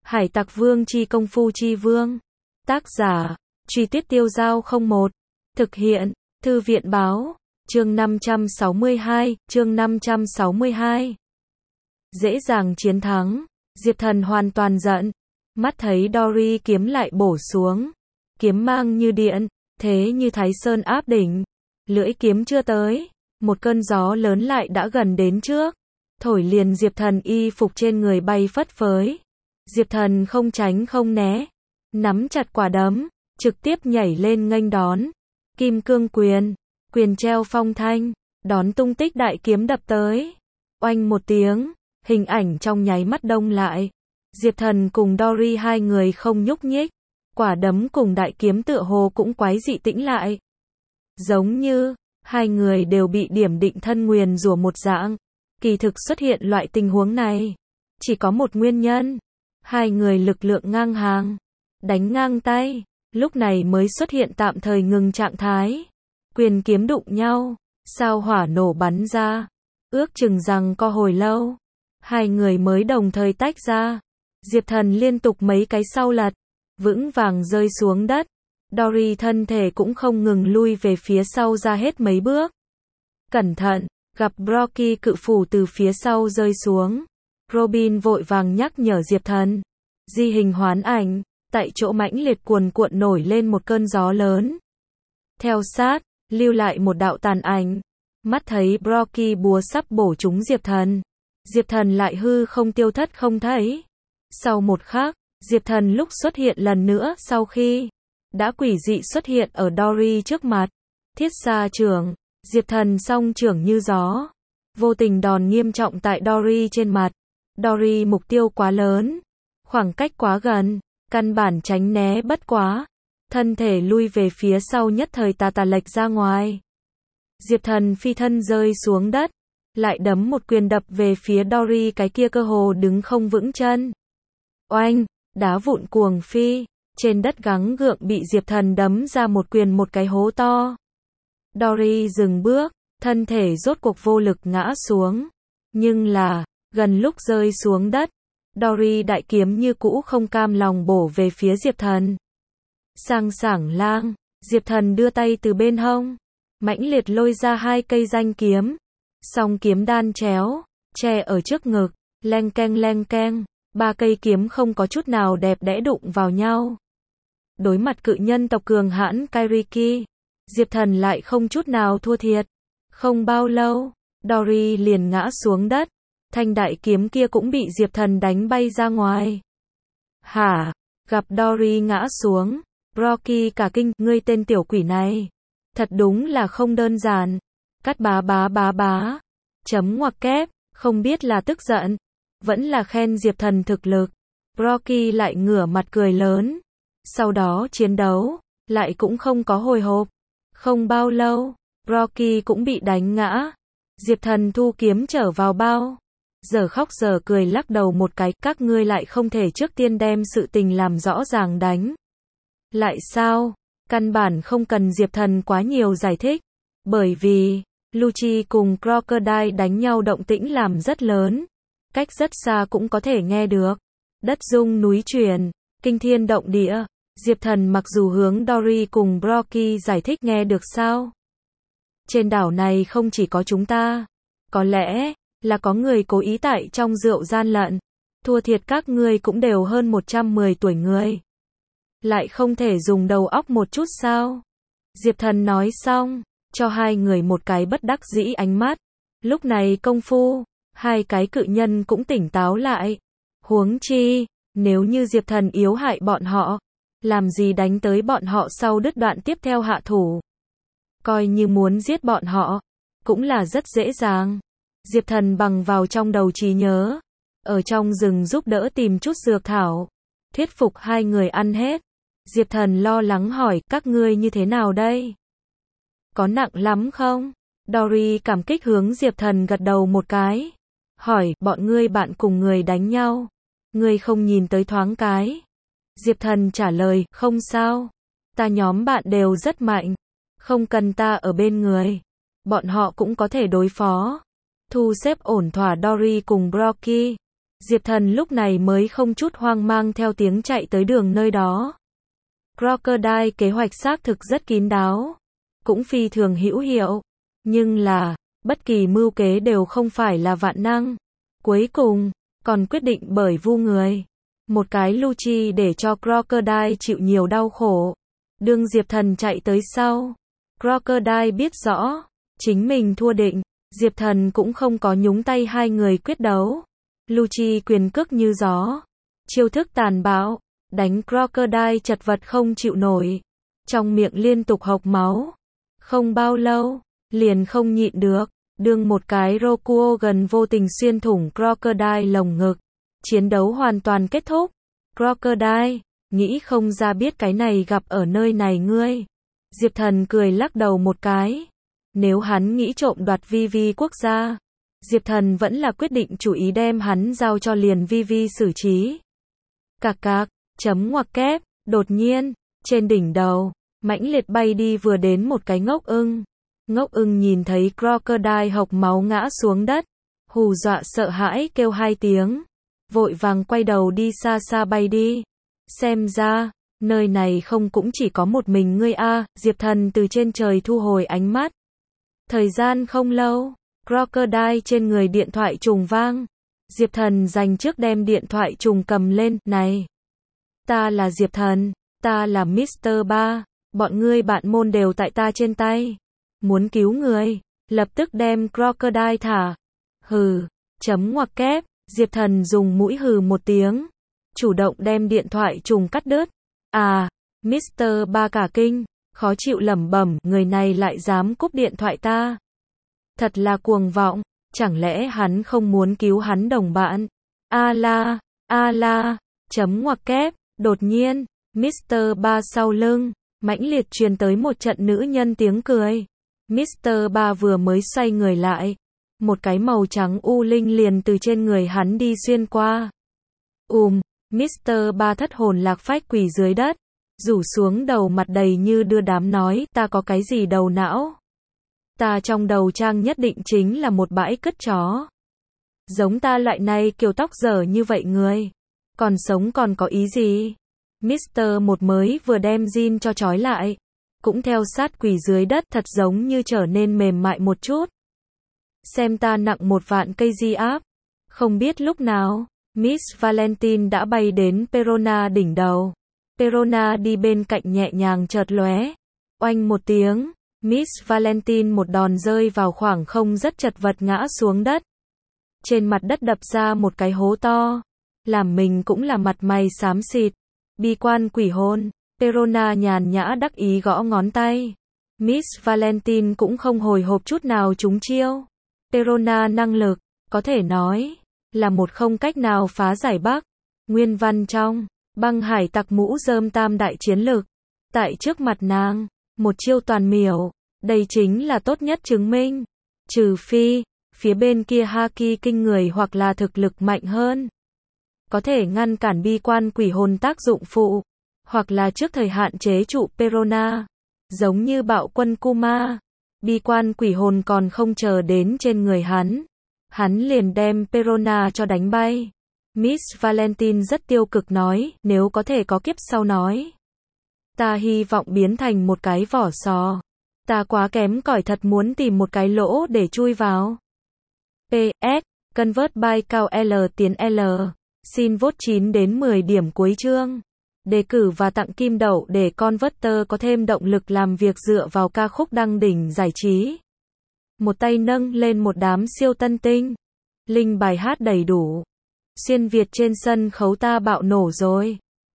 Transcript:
Hải Tặc Vương chi công phu chi vương. Tác giả, Truy Tuyết Tiêu Dao 01. Thực hiện, Thư viện Báo. Chương 562. Dễ dàng chiến thắng. Diệp Thần hoàn toàn giận. Mắt thấy Dory kiếm lại bổ xuống. Kiếm mang như điện, thế như Thái Sơn áp đỉnh. Lưỡi kiếm chưa tới, một cơn gió lớn lại đã gần đến trước. Thổi liền Diệp Thần y phục trên người bay phất phới. Diệp Thần không tránh không né, nắm chặt quả đấm, trực tiếp nhảy lên nghênh đón. Kim cương quyền, quyền treo phong thanh, đón tung tích đại kiếm đập tới. Oanh một tiếng, hình ảnh trong nháy mắt đông lại. Diệp Thần cùng Dory hai người không nhúc nhích, quả đấm cùng đại kiếm tựa hồ cũng quái dị tĩnh lại. Giống như, hai người đều bị điểm định thân nguyền rủa một dạng. Kỳ thực xuất hiện loại tình huống này, chỉ có một nguyên nhân. Hai người lực lượng ngang hàng, đánh ngang tay, lúc này mới xuất hiện tạm thời ngừng trạng thái. Quyền kiếm đụng nhau, sao hỏa nổ bắn ra. Ước chừng rằng co hồi lâu, hai người mới đồng thời tách ra. Diệp Thần liên tục mấy cái sau lật, vững vàng rơi xuống đất. Dory thân thể cũng không ngừng lui về phía sau ra hết mấy bước. Cẩn thận, gặp Brocky cự phủ từ phía sau rơi xuống. Robin vội vàng nhắc nhở Diệp Thần. Di hình hoán ảnh, tại chỗ mãnh liệt cuồn cuộn nổi lên một cơn gió lớn. Theo sát, lưu lại một đạo tàn ảnh. Mắt thấy Brocky búa sắp bổ trúng Diệp Thần. Diệp Thần lại hư không tiêu thất không thấy. Sau một khắc, Diệp Thần lúc xuất hiện lần nữa sau khi đã quỷ dị xuất hiện ở Dory trước mặt. Thiết xa trưởng, Diệp Thần song trưởng như gió. Vô tình đòn nghiêm trọng tại Dory trên mặt. Dory mục tiêu quá lớn, khoảng cách quá gần, căn bản tránh né bất quá. Thân thể lui về phía sau nhất thời tà lệch ra ngoài. Diệp Thần phi thân rơi xuống đất, lại đấm một quyền đập về phía Dory cái kia cơ hồ đứng không vững chân. Oanh, đá vụn cuồng phi, trên đất gắng gượng bị Diệp Thần đấm ra một quyền một cái hố to. Dory dừng bước, thân thể rốt cuộc vô lực ngã xuống. Nhưng là, gần lúc rơi xuống đất, Dory đại kiếm như cũ không cam lòng bổ về phía Diệp Thần. Sang sảng lang, Diệp Thần đưa tay từ bên hông, mãnh liệt lôi ra hai cây danh kiếm. Song kiếm đan chéo, che ở trước ngực, leng keng, ba cây kiếm không có chút nào đẹp đẽ đụng vào nhau. Đối mặt cự nhân tộc cường hãn Kairiki, Diệp Thần lại không chút nào thua thiệt. Không bao lâu, Dory liền ngã xuống đất. Thanh đại kiếm kia cũng bị Diệp Thần đánh bay ra ngoài. Hả? Gặp Dory ngã xuống, Brocky cả kinh, ngươi tên tiểu quỷ này. Thật đúng là không đơn giản. Cắt bá. Chấm ngoặc kép, không biết là tức giận, vẫn là khen Diệp Thần thực lực. Brocky lại ngửa mặt cười lớn. Sau đó chiến đấu, lại cũng không có hồi hộp. Không bao lâu, Brocky cũng bị đánh ngã. Diệp Thần thu kiếm trở vào bao. Giờ khóc giờ cười lắc đầu một cái, các ngươi lại không thể trước tiên đem sự tình làm rõ ràng đánh. Lại sao? Căn bản không cần Diệp Thần quá nhiều giải thích. Bởi vì, Lucci cùng Crocodile đánh nhau động tĩnh làm rất lớn. Cách rất xa cũng có thể nghe được. Đất rung núi chuyển, kinh thiên động địa. Diệp Thần mặc dù hướng Dory cùng Brocky giải thích nghe được sao? Trên đảo này không chỉ có chúng ta. Có lẽ là có người cố ý tại trong rượu gian lận. Thua thiệt các ngươi cũng đều hơn 110 tuổi người. Lại không thể dùng đầu óc một chút sao? Diệp Thần nói xong, cho hai người một cái bất đắc dĩ ánh mắt. Lúc này công phu, hai cái cự nhân cũng tỉnh táo lại. Huống chi, nếu như Diệp Thần yếu hại bọn họ, làm gì đánh tới bọn họ sau đứt đoạn tiếp theo hạ thủ. Coi như muốn giết bọn họ, cũng là rất dễ dàng. Diệp Thần bằng vào trong đầu trí nhớ, ở trong rừng giúp đỡ tìm chút dược thảo, thuyết phục hai người ăn hết. Diệp Thần lo lắng hỏi, các ngươi như thế nào đây? Có nặng lắm không? Dory cảm kích hướng Diệp Thần gật đầu một cái. Hỏi, bọn ngươi bạn cùng người đánh nhau. Ngươi không nhìn tới thoáng cái. Diệp Thần trả lời, không sao. Ta nhóm bạn đều rất mạnh. Không cần ta ở bên người. Bọn họ cũng có thể đối phó. Thu xếp ổn thỏa Dory cùng Brocky. Diệp Thần lúc này mới không chút hoang mang theo tiếng chạy tới đường nơi đó. Crocodile kế hoạch xác thực rất kín đáo, cũng phi thường hữu hiệu, nhưng là, bất kỳ mưu kế đều không phải là vạn năng. Cuối cùng, còn quyết định bởi vu người. Một cái Lucci để cho Crocodile chịu nhiều đau khổ. Đương Diệp Thần chạy tới sau, Crocodile biết rõ, chính mình thua định, Diệp Thần cũng không có nhúng tay hai người quyết đấu. Lucci quyền cước như gió, chiêu thức tàn bạo, đánh Crocodile chật vật không chịu nổi, trong miệng liên tục hộc máu. Không bao lâu, liền không nhịn được, đương một cái Rokuo gần vô tình xuyên thủng Crocodile lồng ngực. Chiến đấu hoàn toàn kết thúc. Crocodile, nghĩ không ra biết cái này gặp ở nơi này ngươi. Diệp Thần cười lắc đầu một cái. Nếu hắn nghĩ trộm đoạt VV quốc gia, Diệp Thần vẫn là quyết định chủ ý đem hắn giao cho liền VV xử trí. Cạc cạc, chấm ngoặc kép, đột nhiên, trên đỉnh đầu, mãnh liệt bay đi vừa đến một cái ngốc ưng. Ngốc ưng nhìn thấy Crocodile hộc máu ngã xuống đất, hù dọa sợ hãi kêu hai tiếng, vội vàng quay đầu đi xa xa bay đi. Xem ra, nơi này không cũng chỉ có một mình ngươi a. Diệp Thần từ trên trời thu hồi ánh mắt. Thời gian không lâu, Crocodile trên người điện thoại trùng vang. Diệp Thần dành trước đem điện thoại trùng cầm lên, này. Ta là Diệp Thần, ta là Mr. Ba, bọn ngươi bạn môn đều tại ta trên tay. Muốn cứu người, lập tức đem Crocodile thả. Hừ, chấm ngoặc kép, Diệp Thần dùng mũi hừ một tiếng, chủ động đem điện thoại trùng cắt đứt. À, Mr. Ba cả kinh, khó chịu lẩm bẩm, người này lại dám cúp điện thoại ta. Thật là cuồng vọng, chẳng lẽ hắn không muốn cứu hắn đồng bạn? A la, chấm ngoặc kép, đột nhiên, Mr. Ba sau lưng, mãnh liệt truyền tới một trận nữ nhân tiếng cười. Mr. Ba vừa mới xoay người lại, một cái màu trắng u linh liền từ trên người hắn đi xuyên qua. Mr. Ba thất hồn lạc phách quỳ dưới đất, rủ xuống đầu mặt đầy như đưa đám nói, ta có cái gì đầu não? Ta trong đầu trang nhất định chính là một bãi cất chó. Giống ta loại này kiểu tóc dở như vậy người, còn sống còn có ý gì? Mr. Một mới vừa đem jean cho trói lại, cũng theo sát quỳ dưới đất, thật giống như trở nên mềm mại một chút. Xem ta nặng 1 vạn cây di áp. Không biết lúc nào, Miss Valentine đã bay đến Perona đỉnh đầu. Perona đi bên cạnh nhẹ nhàng chợt lóe. Oanh một tiếng, Miss Valentine một đòn rơi vào khoảng không rất chật vật ngã xuống đất. Trên mặt đất đập ra một cái hố to. Làm mình cũng là mặt mày xám xịt. Bi quan quỷ hồn. Perona nhàn nhã đắc ý gõ ngón tay. Miss Valentine cũng không hồi hộp chút nào trúng chiêu. Perona năng lực, có thể nói, là một không cách nào phá giải Bắc. Nguyên văn trong, băng hải tặc mũ rơm tam đại chiến lực. Tại trước mặt nàng, một chiêu toàn miểu, đây chính là tốt nhất chứng minh. Trừ phi, phía bên kia haki kinh người hoặc là thực lực mạnh hơn. Có thể ngăn cản bi quan quỷ hồn tác dụng phụ, hoặc là trước thời hạn chế trụ Perona. Giống như bạo quân Kuma. Bi quan quỷ hồn còn không chờ đến trên người hắn liền đem Perona cho đánh bay. Miss Valentine rất tiêu cực nói, nếu có thể có kiếp sau nói. Ta hy vọng biến thành một cái vỏ sò. Ta quá kém cỏi thật muốn tìm một cái lỗ để chui vào. PS, convert by cao L tiến L. Xin vote 9 đến 10 điểm cuối chương. Đề cử và tặng kim đậu để Converter có thêm động lực làm việc dựa vào ca khúc đăng đỉnh giải trí. Một tay nâng lên một đám siêu tân tinh. Link bài hát đầy đủ. Xuyên Việt trên sân khấu ta bạo nổ rồi.